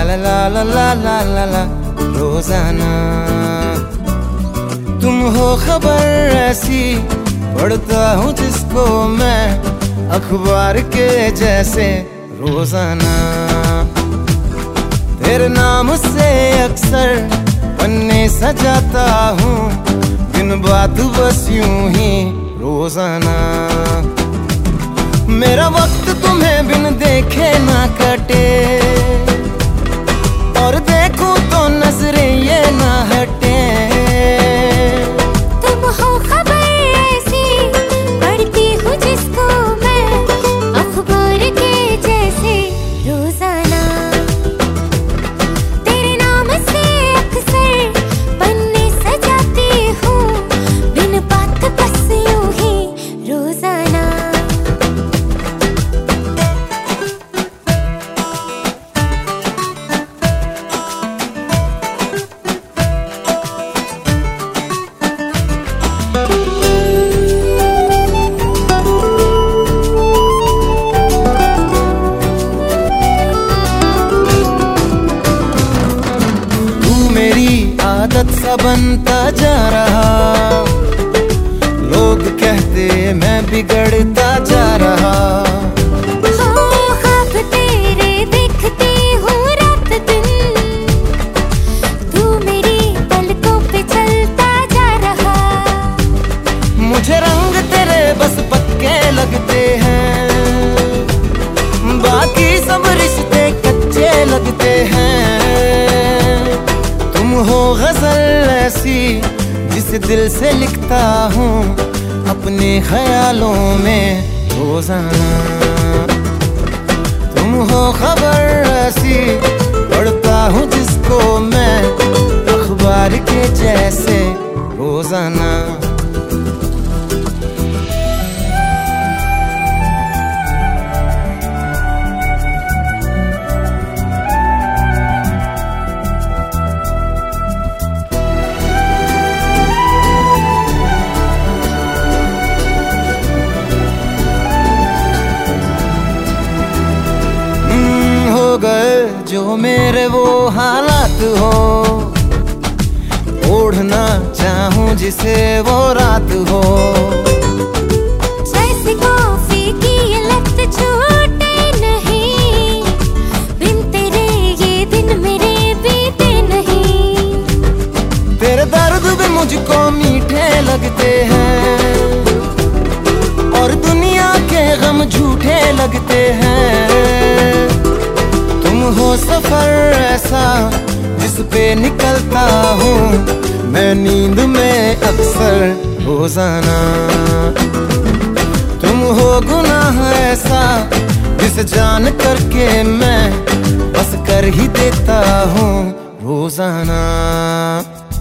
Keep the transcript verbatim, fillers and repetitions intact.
ला ला ला ला ला ला ला रोजाना। तुम हो खबर ऐसी पढ़ता हूँ जिसको मैं अखबार के जैसे रोजाना। तेरे नाम से अक्सर पन्ने सजाता हूँ, दिन बात बस यूं ही रोजाना। मेरा वक्त तुम्हें बिन देखे ना कटे, और देखूं तो नजरें ये ना हटे। तुम हो खबर ऐसी पढ़ती हूँ जिसको मैं अखबार के जैसे रोजाना। तेरे नाम से अक्सर पन्ने सजाती हूँ, बिन बात बस यूं ही रोजाना। आदत सा बनता जा रहा, लोग कहते मैं बिगड़ता जा रहा। हो ख्वाब तेरे देखती हूँ रात दिन, तू मेरी पलकों पे चलता जा रहा। मुझे रंग तेरे बस पक्के लगते हैं, बाकी सब रिश्ते कच्चे लगते हैं। तुम हो गजल ऐसी जिस दिल से लिखता हूँ अपने ख्यालों में रोजाना। तुम हो खबर ऐसी पढ़ता हूँ जिसको मैं अखबार के जैसे रोजाना। गए जो मेरे वो हालात हो, ओढ़ना चाहूं जिसे वो रात हो। जैसे कॉफी की ये लत छूटे नहीं, बिन तेरे ये दिन मेरे बीते नहीं। तेरे दर्द भी मुझको मीठे लगते हैं, और दुनिया के गम झूठे लगते हैं। तुम हो सफर ऐसा जिस पे निकलता हूँ मैं नींद में अक्सर रोजाना। तुम हो गुनाह ऐसा जिसे जान करके मैं बस कर ही देता हूँ रोजाना।